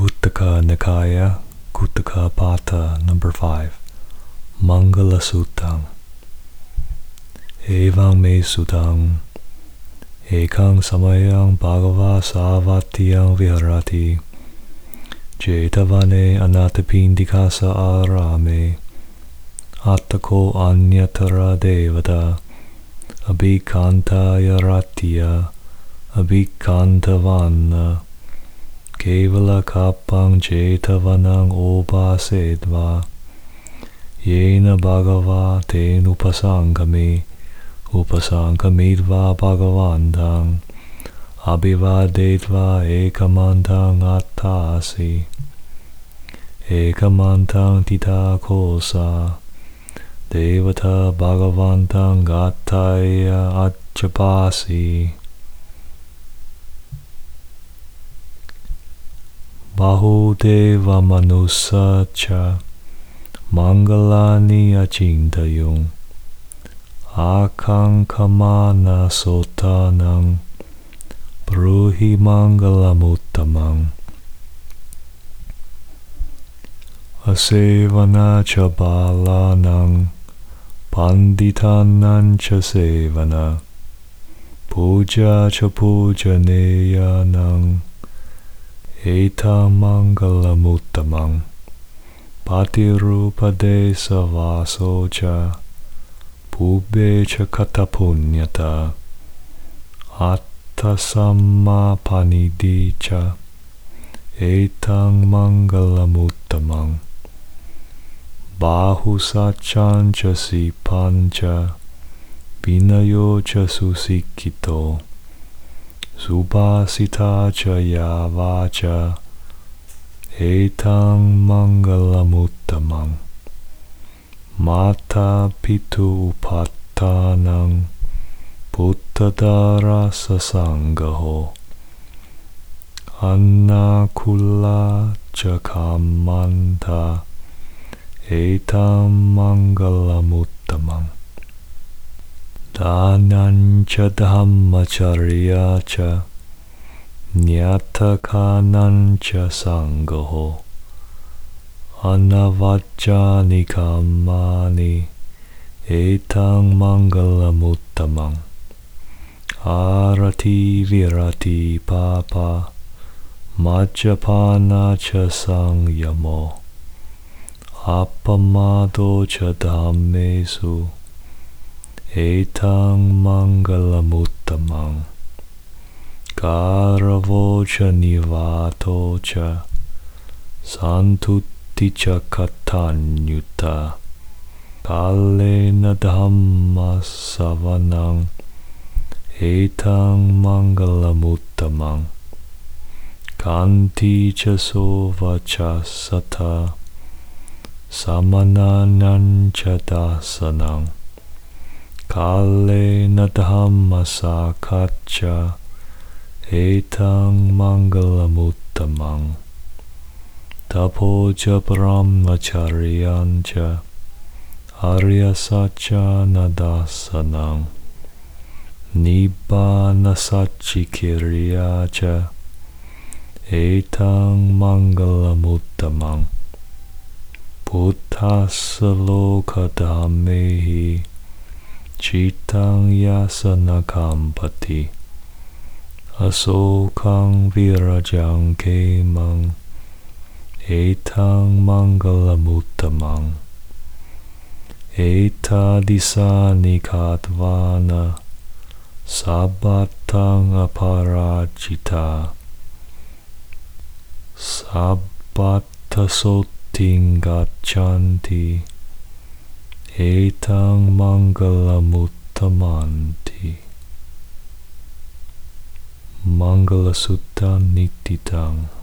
Kuttaka Nikaya, Kuttaka Pata, number 5. Mangala Sutang. Evang me sutang. Ekang samayang bhagava savatiyang viharati. Jetavane anatapindikasa arame. Attako anyatara devata. Abhikantaya ratya. Abhikantavana. Kevala kapang jetavanang obasedva. Yena bhagava ten upasangami. Upasangamidva bhagavantang. Abhivadetva ekamantang attasi. Ekamantang tita kosa. Devata bhagavantang attaya achapasi. Bahudeva manusa cha. Mangalani achintayung. Akankamana sotanang. Bruhi mangalamuttamang. Asevana cha balanang. Panditanang cha sevana. Puja cha pujaneyanang. Etam mangalamuttamang. Patirupade savaso cha. Pubbe cha katapunyata. Attasamma panidi cha. Etang mangalamuttamang. Bahusachan cha sipancha. Vinayo cha susikito. Subhasita cha yavacha. Etang mangalamuttamang. Mata pitu upattanang. Puttadara sasangaho. Annakula cha kamanta. Etam mangalamuttamang. Danancha dhammacharya cha. Nyatakanancha sangaho. Anavajjani kammani. Etang mangalamuttamang. Arati virati papa. Majjapana cha sangyamo. Appamado cha dhammesu. Etang mangalamuttamang. Karavo cha nivato cha. Santutti cha katanyuta. Kalena dhamma savanang. Etang mangalamuttamang. Kanti cha sova cha sata. Samananang cha dasanang. Kalena dhamma sakaccha. Etang mangalamuttamang. Tapoja brahmacharyancha. Aryasacha nadasanang. Nibbana sachikiryacha. Etang mangalamuttamang. Buddhassa lokadhammehi. Chitang yasana kampati. Asokang virajang kemang. Etang mangalamuttamang. Etadisani katvana. Sabbatang aparajita. Sabbatta sotting gachanti. Etang mangalamuttamanti. Mangala Sutta Nittitang.